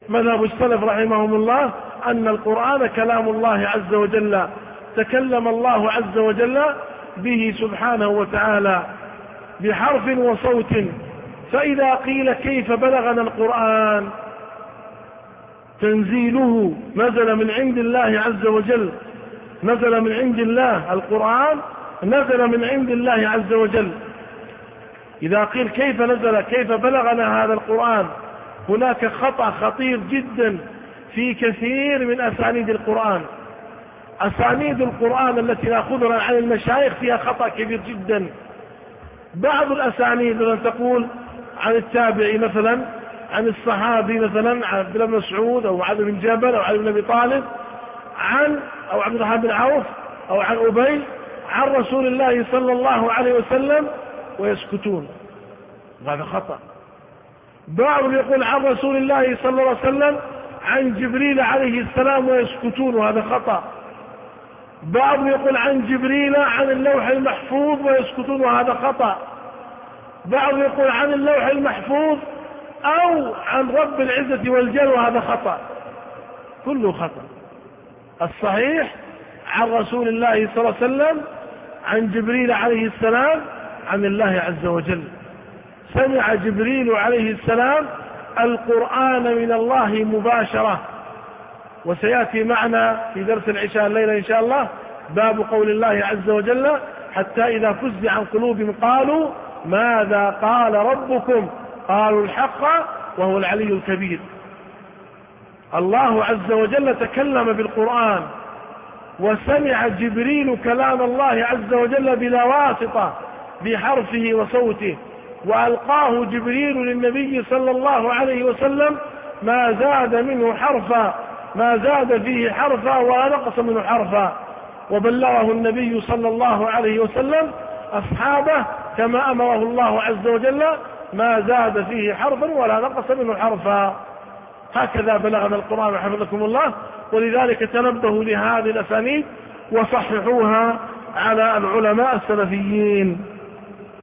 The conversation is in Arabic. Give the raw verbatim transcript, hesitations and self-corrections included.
مذهب السلف رحمهم الله أن القرآن كلام الله عز وجل، تكلم الله عز وجل به سبحانه وتعالى بحرف وصوت. فإذا قيل كيف بلغنا القرآن، تنزيله نزل من عند الله عز وجل، نزل من عند الله، القرآن نزل من عند الله عز وجل. إذا قيل كيف نزل، كيف بلغنا هذا القرآن، هناك خطأ خطير جدا في كثير من أسانيد القرآن. أسانيد القرآن التي نأخذها عن المشايخ فيها خطأ كبير جدا. بعض الأسانيد لن تقول عن التابعي مثلا، عن الصحابي مثلا، عن عبد الله بن مسعود أو عبد بن جبل أو علي بن أبي طالب، عن أو عبد الرحمن بن عوف أو عن أبي، عن رسول الله صلى الله عليه وسلم، ويسكتون، هذا خطأ. بعضهم يقول عن رسول الله صلى الله عليه وسلم عن جبريل عليه السلام ويسكتون، وهذا خطأ. بعضهم يقول عن جبريل عن اللوح المحفوظ ويسكتون، وهذا خطأ. بعضهم يقول عن اللوح المحفوظ أو عن رب العزة والجل، وهذا خطأ، كله خطأ. الصحيح عن رسول الله صلى الله عليه وسلم عن جبريل عليه السلام عن الله عز وجل. سمع جبريل عليه السلام القرآن من الله مباشرة. وسيأتي معنا في درس العشاء الليلة إن شاء الله باب قول الله عز وجل: حتى إذا فزع عن قلوبهم قالوا ماذا قال ربكم قالوا الحق وهو العلي الكبير. الله عز وجل تكلم بالقرآن، وسمع جبريل كلام الله عز وجل بلا واسطة بحرفه وصوته، وألقاه جبريل للنبي صلى الله عليه وسلم ما زاد منه حرفا، ما زاد فيه حرفا ولا نقص منه حرفا. وبلغه النبي صلى الله عليه وسلم أصحابه كما أمره الله عز وجل ما زاد فيه حرفا ولا نقص منه حرفا. هكذا بلغنا القرآن حفظكم الله. ولذلك تنبهوا لهذه الأسانيد وصححوها على العلماء السلفيين.